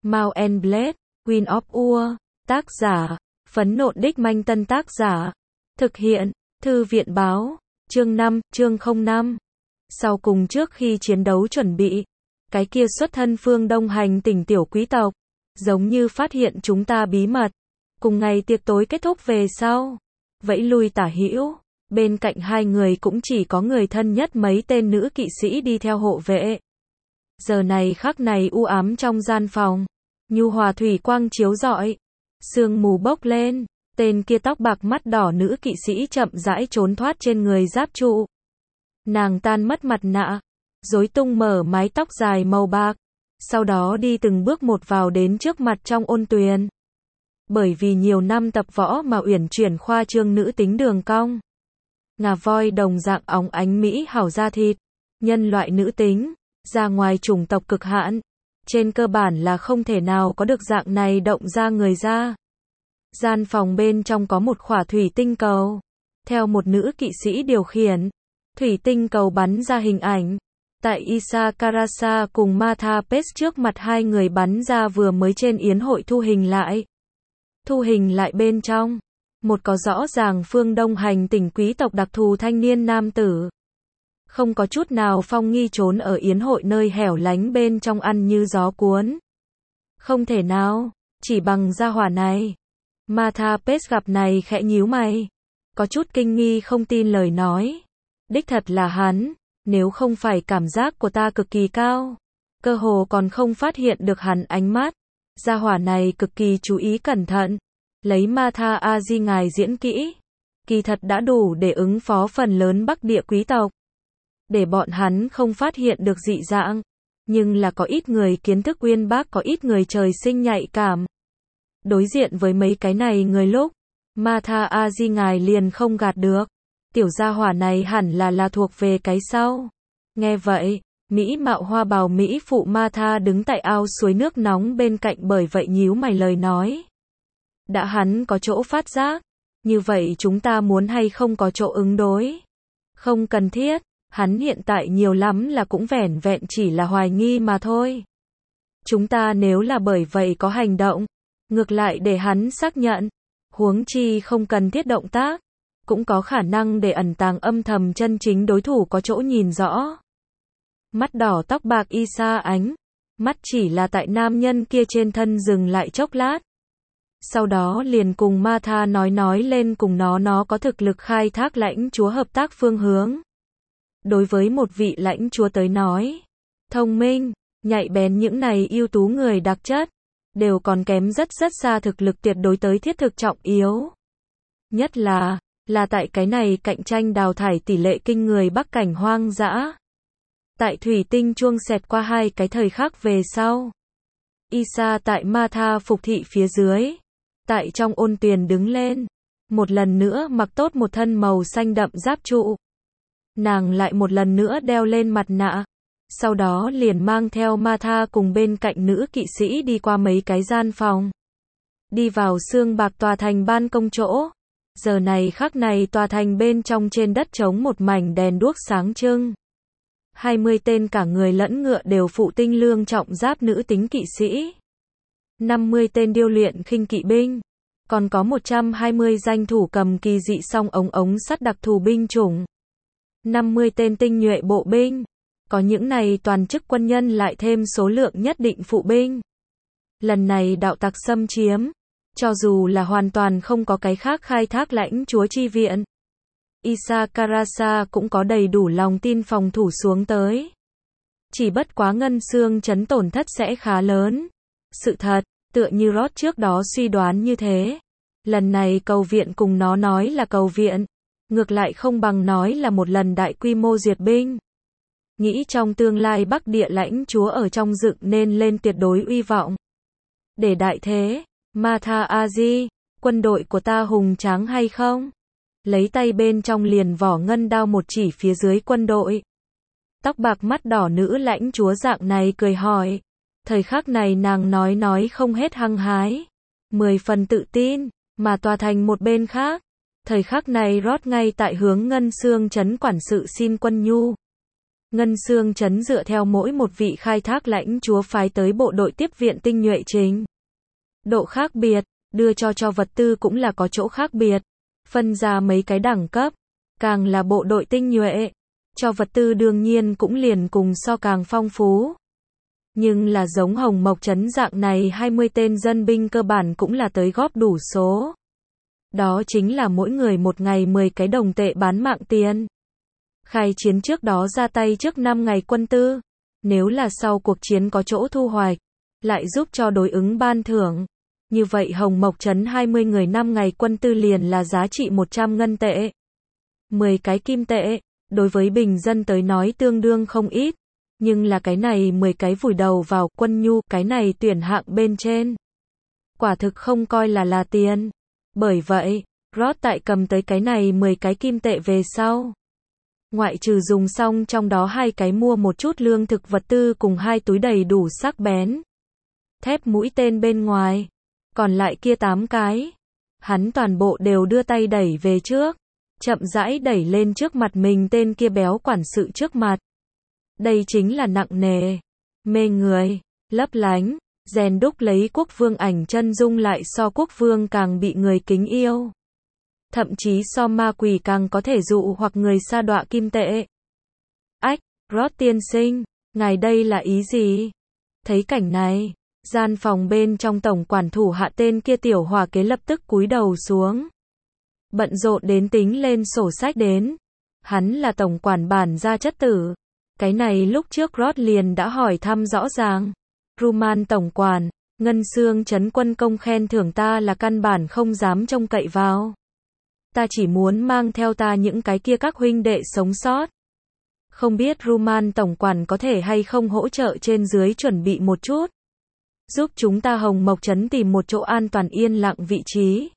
Mount and Blade, Queen of Ur, tác giả, Phấn Nộn Đích Manh Tân tác giả, thực hiện, Thư viện báo, chương 5, chương 05. Sau cùng trước khi chiến đấu chuẩn bị, cái kia xuất thân phương Đông hành tỉnh tiểu quý tộc, giống như phát hiện chúng ta bí mật. Cùng ngày tiệc tối kết thúc về sau, vẫy lui tả hữu, bên cạnh hai người cũng chỉ có người thân nhất mấy tên nữ kỵ sĩ đi theo hộ vệ. Giờ này khắc này u ám trong gian phòng, nhu hòa thủy quang chiếu rọi, sương mù bốc lên, tên kia tóc bạc mắt đỏ nữ kỵ sĩ chậm rãi trốn thoát trên người giáp trụ. Nàng tan mất mặt nạ, rối tung mở mái tóc dài màu bạc, sau đó đi từng bước một vào đến trước mặt trong ôn tuyền. Bởi vì nhiều năm tập võ mà uyển chuyển khoa trương nữ tính đường cong, ngà voi đồng dạng óng ánh mỹ hảo da thịt, nhân loại nữ tính, ra ngoài chủng tộc cực hạn, trên cơ bản là không thể nào có được dạng này động ra người ra. Gian phòng bên trong có một khỏa thủy tinh cầu, theo một nữ kỵ sĩ điều khiển, thủy tinh cầu bắn ra hình ảnh. Tại Isa Karasa cùng Martha Page trước mặt hai người bắn ra vừa mới trên yến hội thu hình lại. Thu hình lại bên trong, một có rõ ràng phương Đông hành tỉnh quý tộc đặc thù thanh niên nam tử. Không có chút nào phong nghi trốn ở yến hội nơi hẻo lánh bên trong ăn như gió cuốn. Không thể nào, chỉ bằng gia hỏa này. Martha Page gặp này khẽ nhíu mày, có chút kinh nghi không tin lời nói. Đích thật là hắn, nếu không phải cảm giác của ta cực kỳ cao, cơ hồ còn không phát hiện được hắn ánh mắt. Gia hỏa này cực kỳ chú ý cẩn thận, lấy Martha Aji ngài diễn kỹ, kỳ thật đã đủ để ứng phó phần lớn Bắc địa quý tộc. Để bọn hắn không phát hiện được dị dạng, nhưng là có ít người kiến thức uyên bác, có ít người trời sinh nhạy cảm. Đối diện với mấy cái này người lúc, Martha Aji ngài liền không gạt được. Tiểu gia hỏa này hẳn là thuộc về cái sau. Nghe vậy, Mỹ mạo hoa bào Mỹ phụ Martha đứng tại ao suối nước nóng bên cạnh bởi vậy nhíu mày lời nói. Đã hắn có chỗ phát giác, như vậy chúng ta muốn hay không có chỗ ứng đối? Không cần thiết, hắn hiện tại nhiều lắm là cũng vẻn vẹn chỉ là hoài nghi mà thôi. Chúng ta nếu là bởi vậy có hành động, ngược lại để hắn xác nhận, huống chi không cần thiết động tác, cũng có khả năng để ẩn tàng âm thầm chân chính đối thủ có chỗ nhìn rõ. Mắt đỏ tóc bạc Isa ánh, mắt chỉ là tại nam nhân kia trên thân dừng lại chốc lát. Sau đó liền cùng Martha nói lên cùng nó có thực lực khai thác lãnh chúa hợp tác phương hướng. Đối với một vị lãnh chúa tới nói, thông minh, nhạy bén những này ưu tú người đặc chất, đều còn kém rất xa thực lực tuyệt đối tới thiết thực trọng yếu. Nhất là tại cái này cạnh tranh đào thải tỷ lệ kinh người bắc cảnh hoang dã. Tại thủy tinh chuông xẹt qua hai cái thời khắc về sau, Isa tại Martha phục thị phía dưới, tại trong ôn tuyền đứng lên, một lần nữa mặc tốt một thân màu xanh đậm giáp trụ. Nàng lại một lần nữa đeo lên mặt nạ, sau đó liền mang theo Martha cùng bên cạnh nữ kỵ sĩ đi qua mấy cái gian phòng. Đi vào xương bạc tòa thành ban công chỗ. Giờ này khắc này tòa thành bên trong trên đất trống một mảnh đèn đuốc sáng trưng. 20 tên cả người lẫn ngựa đều phụ tinh lương trọng giáp nữ tính kỵ sĩ. 50 tên điêu luyện khinh kỵ binh. Còn có 120 danh thủ cầm kỳ dị song ống sắt đặc thù binh chủng. 50 tên tinh nhuệ bộ binh. Có những này toàn chức quân nhân lại thêm số lượng nhất định phụ binh. Lần này đạo tặc xâm chiếm, cho dù là hoàn toàn không có cái khác khai thác lãnh chúa chi viện, Isa Karasa cũng có đầy đủ lòng tin phòng thủ xuống tới. Chỉ bất quá ngân xương chấn tổn thất sẽ khá lớn. Sự thật, tựa như Roth trước đó suy đoán như thế. Lần này cầu viện cùng nó nói là cầu viện, ngược lại không bằng nói là một lần đại quy mô duyệt binh. Nghĩ trong tương lai Bắc địa lãnh chúa ở trong dựng nên lên tuyệt đối uy vọng. Để đại thế, Martha Aji, quân đội của ta hùng tráng hay không? Lấy tay bên trong liền vỏ ngân đao một chỉ phía dưới quân đội. Tóc bạc mắt đỏ nữ lãnh chúa dạng này cười hỏi. Thời khắc này nàng nói không hết hăng hái. 10 phần tự tin, mà tòa thành một bên khác. Thời khắc này Roth ngay tại hướng ngân xương trấn quản sự xin quân nhu. Ngân Xương Trấn dựa theo mỗi một vị khai thác lãnh chúa phái tới bộ đội tiếp viện tinh nhuệ trình độ khác biệt, đưa cho vật tư cũng là có chỗ khác biệt, phân ra mấy cái đẳng cấp, càng là bộ đội tinh nhuệ, cho vật tư đương nhiên cũng liền cùng so càng phong phú. Nhưng là giống Hồng Mộc Trấn dạng này 20 tên dân binh cơ bản cũng là tới góp đủ số. Đó chính là mỗi người một ngày 10 cái đồng tệ bán mạng tiền. Khai chiến trước đó ra tay trước 5 ngày quân tư, nếu là sau cuộc chiến có chỗ thu hoạch, lại giúp cho đối ứng ban thưởng. Như vậy Hồng Mộc Trấn 20 người 5 ngày quân tư liền là giá trị 100 ngân tệ. 10 cái kim tệ, đối với bình dân tới nói tương đương không ít, nhưng là cái này 10 cái vùi đầu vào quân nhu, cái này tuyển hạng bên trên. Quả thực không coi là tiền. Bởi vậy, Rod tại cầm tới cái này 10 cái kim tệ về sau. Ngoại trừ dùng xong trong đó 2 cái mua một chút lương thực vật tư cùng 2 túi đầy đủ sắc bén thép mũi tên bên ngoài, còn lại kia 8 cái, hắn toàn bộ đều đưa tay đẩy về trước, chậm rãi đẩy lên trước mặt mình tên kia béo quản sự trước mặt. Đây chính là nặng nề, mê người, lấp lánh, rèn đúc lấy quốc vương ảnh chân dung lại so quốc vương càng bị người kính yêu. Thậm chí so ma quỷ càng có thể dụ hoặc người sa đọa kim tệ. Ách, Rod tiên sinh, ngài đây là ý gì? Thấy cảnh này, gian phòng bên trong tổng quản thủ hạ tên kia tiểu hòa kế lập tức cúi đầu xuống. Bận rộn đến tính lên sổ sách đến. Hắn là tổng quản bản gia chất tử. Cái này lúc trước Rod liền đã hỏi thăm rõ ràng. Ruman tổng quản, Ngân Xương Trấn quân công khen thưởng ta là căn bản không dám trông cậy vào. Ta chỉ muốn mang theo ta những cái kia các huynh đệ sống sót. Không biết Ruman tổng quản có thể hay không hỗ trợ trên dưới chuẩn bị một chút. Giúp chúng ta Hồng Mộc Trấn tìm một chỗ an toàn yên lặng vị trí.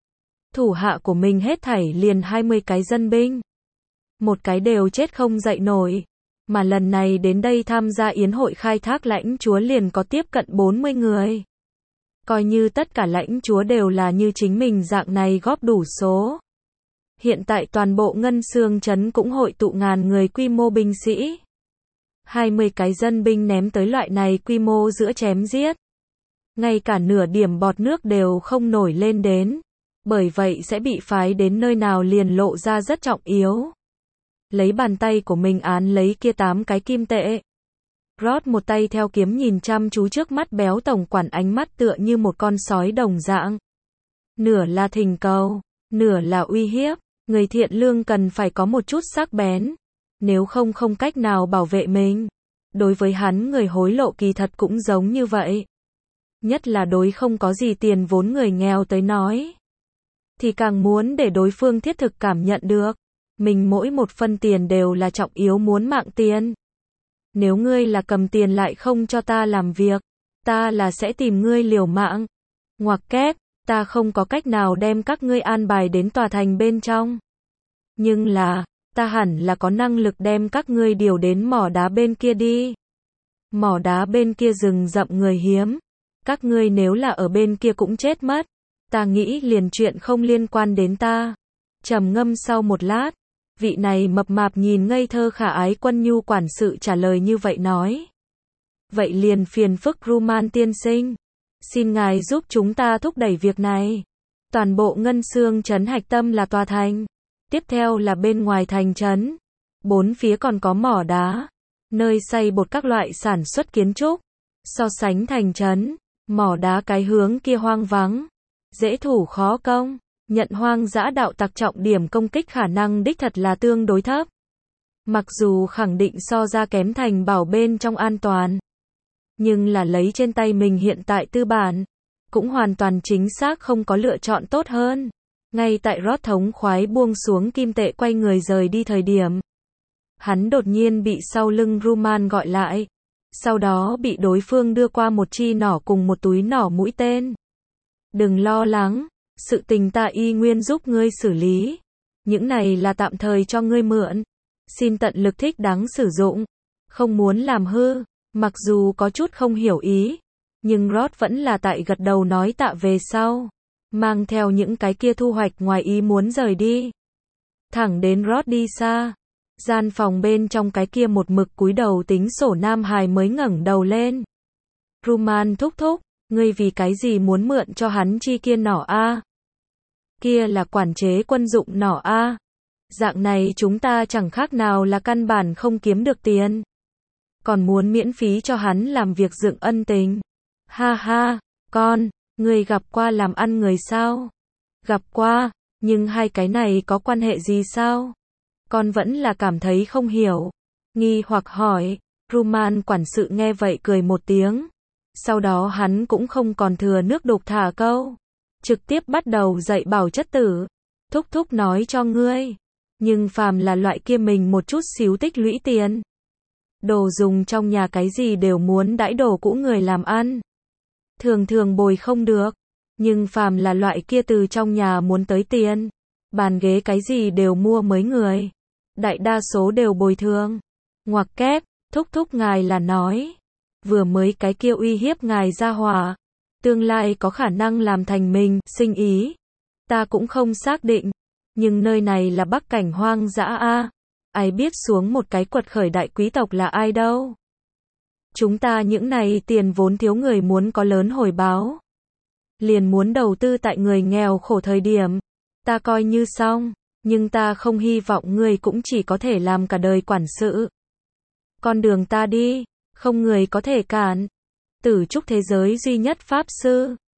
Thủ hạ của mình hết thảy liền 20 cái dân binh. Một cái đều chết không dậy nổi. Mà lần này đến đây tham gia yến hội khai thác lãnh chúa liền có tiếp cận 40 người. Coi như tất cả lãnh chúa đều là như chính mình dạng này góp đủ số. Hiện tại toàn bộ Ngân Xương Trấn cũng hội tụ ngàn người quy mô binh sĩ. 20 cái dân binh ném tới loại này quy mô giữa chém giết. Ngay cả nửa điểm bọt nước đều không nổi lên đến. Bởi vậy sẽ bị phái đến nơi nào liền lộ ra rất trọng yếu. Lấy bàn tay của mình án lấy kia 8 cái kim tệ. Rod một tay theo kiếm nhìn chăm chú trước mắt béo tổng quản, ánh mắt tựa như một con sói đồng dạng. Nửa là thỉnh cầu, nửa là uy hiếp. Người thiện lương cần phải có một chút sắc bén. Nếu không không cách nào bảo vệ mình. Đối với hắn người hối lộ kỳ thật cũng giống như vậy. Nhất là đối không có gì tiền vốn người nghèo tới nói. Thì càng muốn để đối phương thiết thực cảm nhận được. Mình mỗi một phân tiền đều là trọng yếu muốn mạng tiền. Nếu ngươi là cầm tiền lại không cho ta làm việc, ta là sẽ tìm ngươi liều mạng. Ngoặc kép, ta không có cách nào đem các ngươi an bài đến tòa thành bên trong. Nhưng là, ta hẳn là có năng lực đem các ngươi điều đến mỏ đá bên kia đi. Mỏ đá bên kia rừng rậm người hiếm. Các ngươi nếu là ở bên kia cũng chết mất. Ta nghĩ liền chuyện không liên quan đến ta. Trầm ngâm sau một lát, vị này mập mạp nhìn ngây thơ khả ái quân nhu quản sự trả lời như vậy nói. Vậy liền phiền phức Ruman tiên sinh. Xin ngài giúp chúng ta thúc đẩy việc này. Toàn bộ Ngân Xương Trấn hạch tâm là tòa thành. Tiếp theo là bên ngoài thành trấn. 4 phía còn có mỏ đá. Nơi xay bột các loại sản xuất kiến trúc. So sánh thành trấn, mỏ đá cái hướng kia hoang vắng. Dễ thủ khó công. Nhận hoang dã đạo tặc trọng điểm công kích khả năng đích thật là tương đối thấp. Mặc dù khẳng định so ra kém thành bảo bên trong an toàn. Nhưng là lấy trên tay mình hiện tại tư bản. Cũng hoàn toàn chính xác không có lựa chọn tốt hơn. Ngay tại Rod thống khoái buông xuống kim tệ quay người rời đi thời điểm. Hắn đột nhiên bị sau lưng Ruman gọi lại. Sau đó bị đối phương đưa qua một chi nỏ cùng một túi nỏ mũi tên. Đừng lo lắng. Sự tình ta y nguyên giúp ngươi xử lý. Những này là tạm thời cho ngươi mượn. Xin tận lực thích đáng sử dụng. Không muốn làm hư. Mặc dù có chút không hiểu ý. Nhưng Rod vẫn là tại gật đầu nói tạ về sau. Mang theo những cái kia thu hoạch ngoài ý muốn rời đi. Thẳng đến Rod đi xa. Gian phòng bên trong cái kia một mực cúi đầu tính sổ nam hài mới ngẩng đầu lên. Roman thúc thúc, ngươi vì cái gì muốn mượn cho hắn chi kia nỏ a? Kia là quản chế quân dụng nỏ a. Dạng này chúng ta chẳng khác nào là căn bản không kiếm được tiền. Còn muốn miễn phí cho hắn làm việc dựng ân tình. Ha ha, con, ngươi gặp qua làm ăn người sao? Gặp qua, nhưng hai cái này có quan hệ gì sao? Con vẫn là cảm thấy không hiểu. Nghi hoặc hỏi, Roman quản sự nghe vậy cười một tiếng. Sau đó hắn cũng không còn thừa nước đục thả câu. Trực tiếp bắt đầu dạy bảo chất tử. Thúc thúc nói cho ngươi. Nhưng phàm là loại kia mình một chút xíu tích lũy tiền. Đồ dùng trong nhà cái gì đều muốn đãi đồ cũ người làm ăn. Thường thường bồi không được. Nhưng phàm là loại kia từ trong nhà muốn tới tiền. Bàn ghế cái gì đều mua mới người. Đại đa số đều bồi thường. Ngoặc kép, thúc thúc ngài là nói. Vừa mới cái kia uy hiếp ngài ra hỏa. Tương lai có khả năng làm thành mình, sinh ý. Ta cũng không xác định. Nhưng nơi này là Bắc Cảnh hoang dã a. Ai biết xuống một cái quật khởi đại quý tộc là ai đâu. Chúng ta những này tiền vốn thiếu người muốn có lớn hồi báo. Liền muốn đầu tư tại người nghèo khổ thời điểm. Ta coi như xong. Nhưng ta không hy vọng ngươi cũng chỉ có thể làm cả đời quản sự. Con đường ta đi, không người có thể cản. Tử trúc thế giới duy nhất pháp sư.